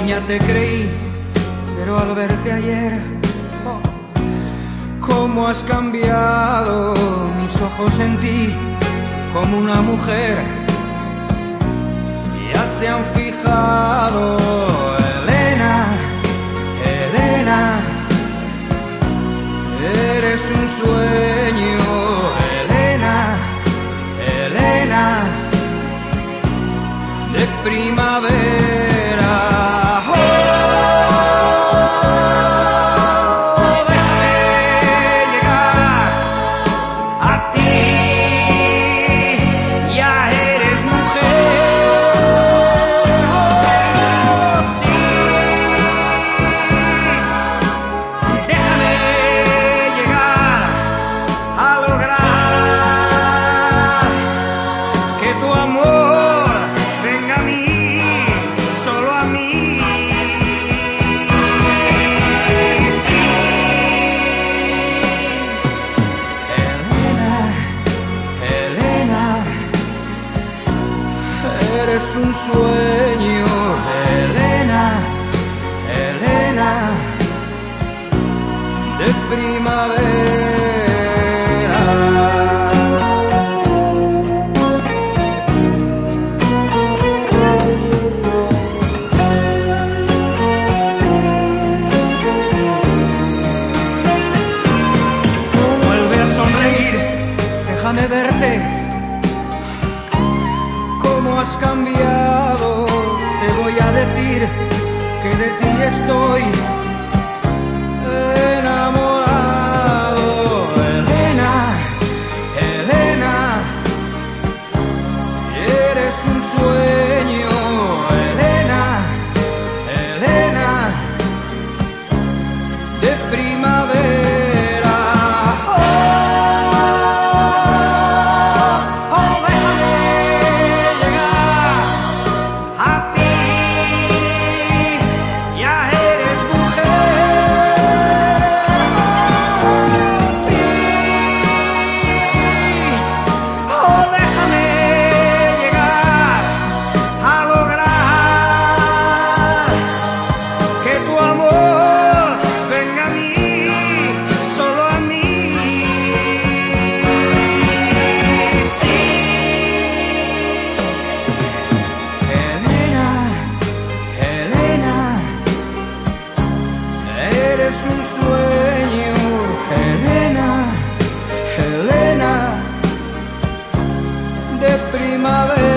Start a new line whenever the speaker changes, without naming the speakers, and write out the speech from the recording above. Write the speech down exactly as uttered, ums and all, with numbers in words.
niña te creí, pero al verte ayer, oh, cómo has cambiado. Mis ojos en ti, como una mujer, ya se han fijado. Elena, Elena, eres un sueño. Elena, Elena, de primavera. Eres un sueño, Elena, Elena, de primavera. Vuelve a sonreír, déjame verte. ¿Cómo has cambiado? Te voy a decir que de ti estoy enamorado. Elena, Elena, eres un sueño. Elena, Elena, de primavera. Eres un sueño, Elena, Elena, de primavera.